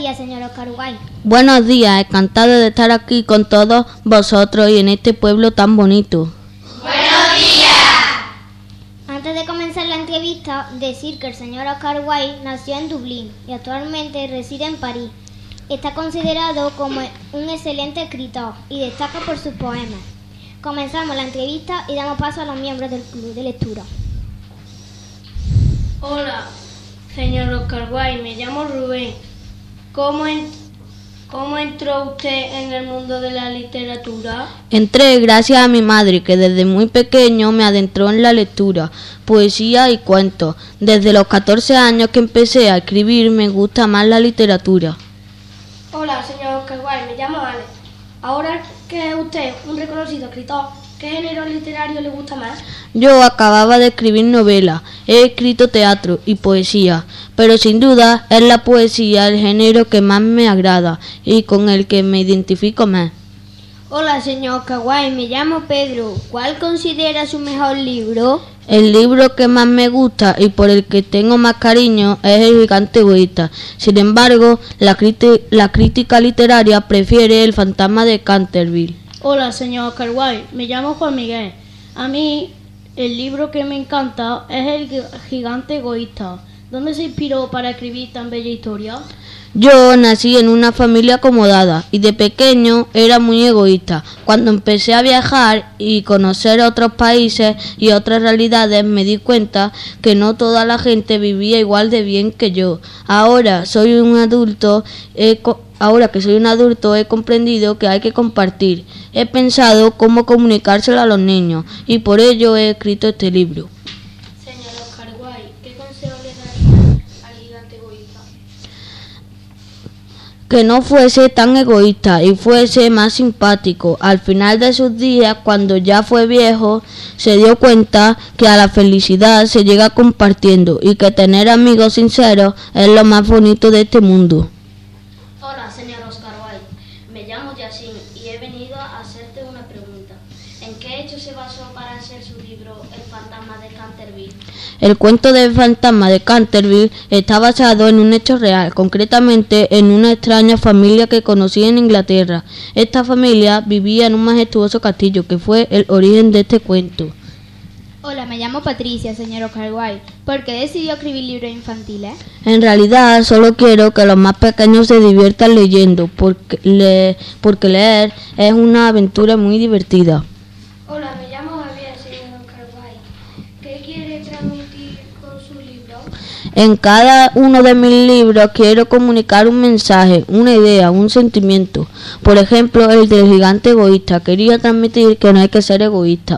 días, señor Oscar Wilde. Buenos días, encantado de estar aquí con todos vosotros y en este pueblo tan bonito. ¡Buenos días! Antes de comenzar la entrevista, decir que el señor Oscar Wilde nació en Dublín y actualmente reside en París. Está considerado como un excelente escritor y destaca por sus poemas. Comenzamos la entrevista y damos paso a los miembros del club de lectura. Hola, señor Oscar Wilde, me llamo Rubén. ¿Cómo entró usted en el mundo de la literatura? Entré gracias a mi madre, que desde muy pequeño me adentró en la lectura, poesía y cuentos. Desde los 14 años que empecé a escribir me gusta más la literatura. Hola, señor Oscar Wilde, me llamo Alex. Ahora que es usted un reconocido escritor, ¿qué género literario le gusta más? Yo acababa de escribir novelas, he escrito teatro y poesía, pero sin duda es la poesía el género que más me agrada y con el que me identifico más. Hola, señor Oscar Wilde, me llamo Pedro. ¿Cuál considera su mejor libro? El libro que más me gusta y por el que tengo más cariño es El gigante egoísta. Sin embargo, la crítica literaria prefiere El fantasma de Canterville. Hola, señor Oscar Wilde, me llamo Juan Miguel. A mí, el libro que me encanta es El gigante egoísta. ¿Dónde se inspiró para escribir tan bella historia? Yo nací en una familia acomodada y de pequeño era muy egoísta. Cuando empecé a viajar y conocer otros países y otras realidades me di cuenta que no toda la gente vivía igual de bien que yo. Ahora que soy un adulto he comprendido que hay que compartir. He pensado cómo comunicárselo a los niños y por ello he escrito este libro. Señor Oscar Wilde, ¿qué consejo le daría al gigante egoísta? Que no fuese tan egoísta y fuese más simpático. Al final de sus días, cuando ya fue viejo, se dio cuenta que a la felicidad se llega compartiendo y que tener amigos sinceros es lo más bonito de este mundo. Hola, señor Oscar Wilde. Me llamo Yacine y he venido a hacerte una pregunta. ¿En qué hecho se basó para hacer su libro El fantasma de Canterville? El cuento del fantasma de Canterville está basado en un hecho real, concretamente en una extraña familia que conocí en Inglaterra. Esta familia vivía en un majestuoso castillo que fue el origen de este cuento. Hola, me llamo Patricia, señor Oscar Wilde. ¿Por qué decidió escribir libros infantiles? En realidad solo quiero que los más pequeños se diviertan leyendo, porque leer es una aventura muy divertida. Hola, me llamo Javier, señor Oscar Wilde. ¿Qué quiere transmitir con su libro? En cada uno de mis libros quiero comunicar un mensaje, una idea, un sentimiento. Por ejemplo, el del gigante egoísta. Quería transmitir que no hay que ser egoísta.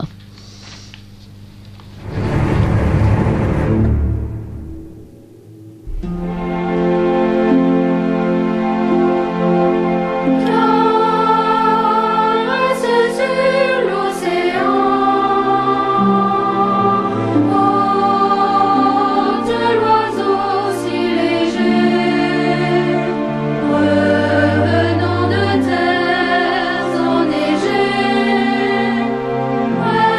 Revenant de terres enneigées,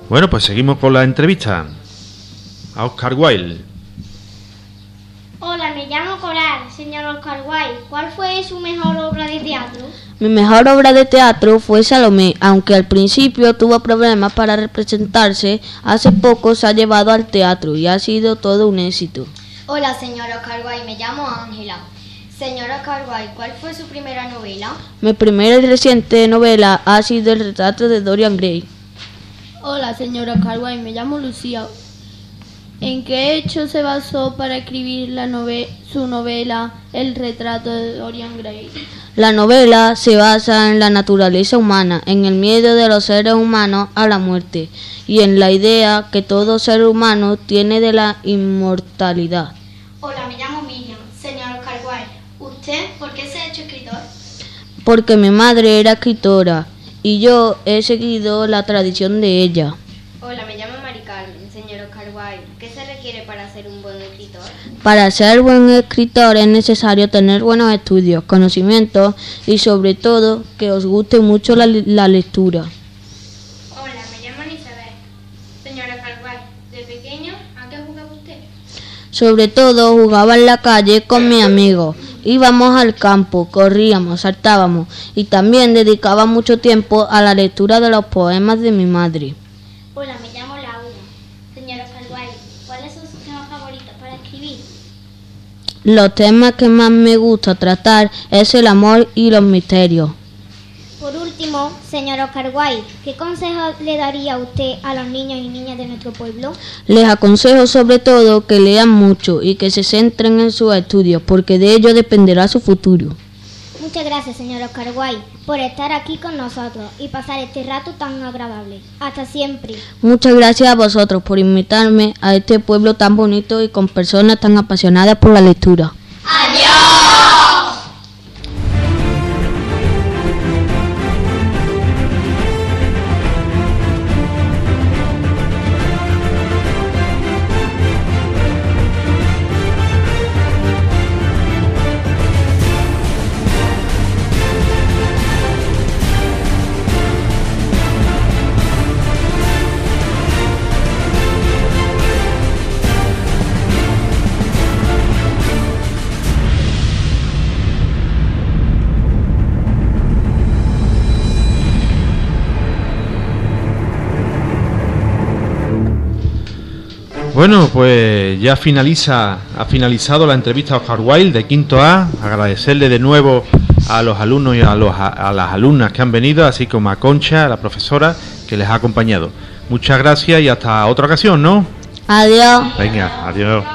Bueno, pues seguimos con la entrevista a Oscar Wilde. Hola, me llamo Coral, señor Oscar Wilde. ¿Cuál fue su mejor obra de teatro? Mi mejor obra de teatro fue Salomé, aunque al principio tuvo problemas para representarse, hace poco se ha llevado al teatro y ha sido todo un éxito. Hola, señor Oscar Wilde, me llamo Ángela. Señor Oscar Wilde, ¿cuál fue su primera novela? Mi primera y reciente novela ha sido El retrato de Dorian Gray. Hola, señora Carway, me llamo Lucía. ¿En qué hecho se basó para escribir su novela El retrato de Dorian Gray? La novela se basa en la naturaleza humana, en el miedo de los seres humanos a la muerte y en la idea que todo ser humano tiene de la inmortalidad. Hola, me llamo Miriam. Señor Oscar Wilde, ¿usted por qué se ha hecho escritor? Porque mi madre era escritora y yo he seguido la tradición de ella. Hola, me llamo Mari Carmen. Señor Oscar Wilde, ¿qué se requiere para ser un buen escritor? Para ser buen escritor es necesario tener buenos estudios, conocimientos y sobre todo que os guste mucho la lectura. Hola, me llamo Elizabeth. Señor Oscar Wilde, ¿de pequeño a qué jugaba usted? Sobre todo jugaba en la calle con mis amigos. Íbamos al campo, corríamos, saltábamos y también dedicaba mucho tiempo a la lectura de los poemas de mi madre. Hola, me llamo Laura. Señor Oscar Wilde, ¿cuáles son sus temas favoritos para escribir? Los temas que más me gusta tratar es el amor y los misterios. Por último, señor Oscar Wilde, ¿qué consejo le daría usted a los niños y niñas de nuestro pueblo? Les aconsejo sobre todo que lean mucho y que se centren en sus estudios, porque de ello dependerá su futuro. Muchas gracias, señor Oscar Wilde, por estar aquí con nosotros y pasar este rato tan agradable. Hasta siempre. Muchas gracias a vosotros por invitarme a este pueblo tan bonito y con personas tan apasionadas por la lectura. Bueno, pues ya ha finalizado la entrevista a Oscar Wilde de Quinto A. Agradecerle de nuevo a los alumnos y a las alumnas que han venido, así como a Concha, la profesora, que les ha acompañado. Muchas gracias y hasta otra ocasión, ¿no? Adiós. Venga, adiós.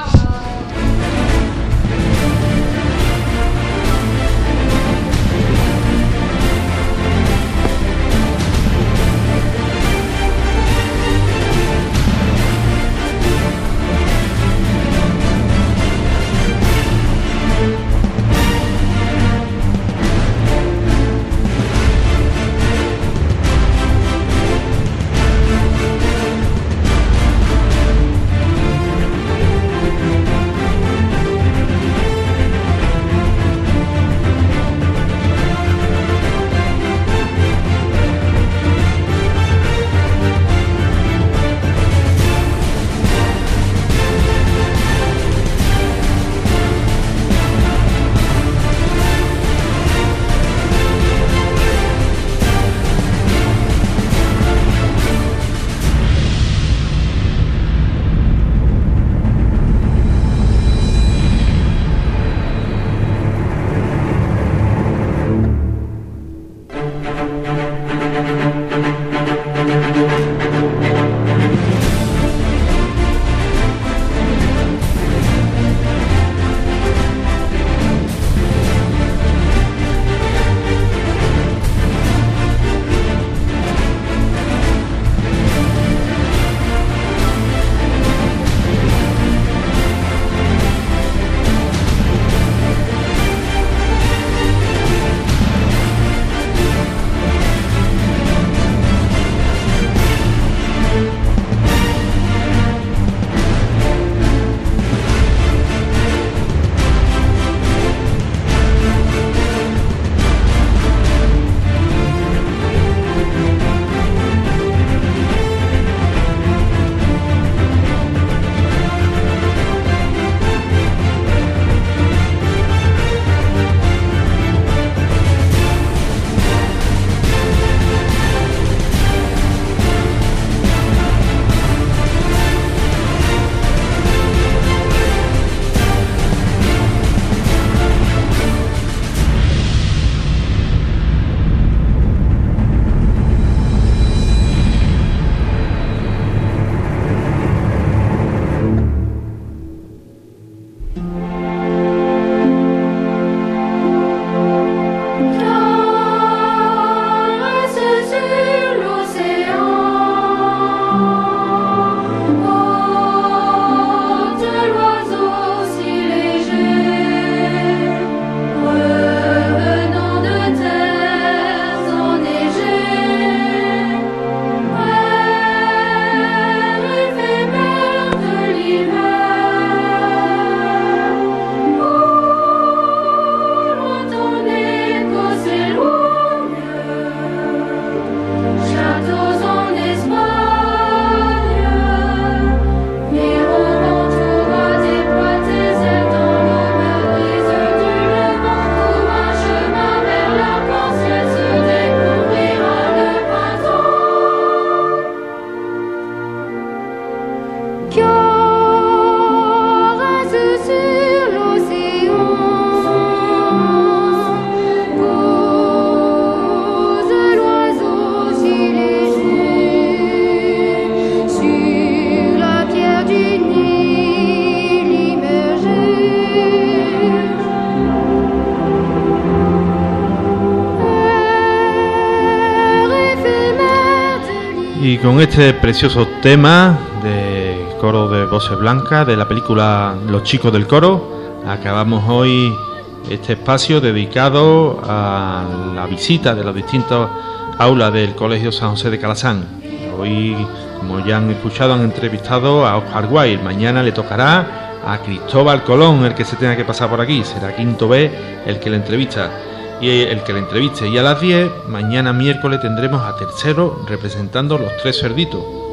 Y con este precioso tema de coro de voces blancas de la película Los chicos del coro, acabamos hoy este espacio dedicado a la visita de las distintas aulas del Colegio San José de Calasán. Hoy, como ya han escuchado, han entrevistado a Oscar Wilde. Mañana le tocará a Cristóbal Colón el que se tenga que pasar por aquí. Será Quinto B el que le entrevista. Y el que le entreviste. Y a las 10, mañana miércoles, tendremos a Tercero representando Los Tres Cerditos.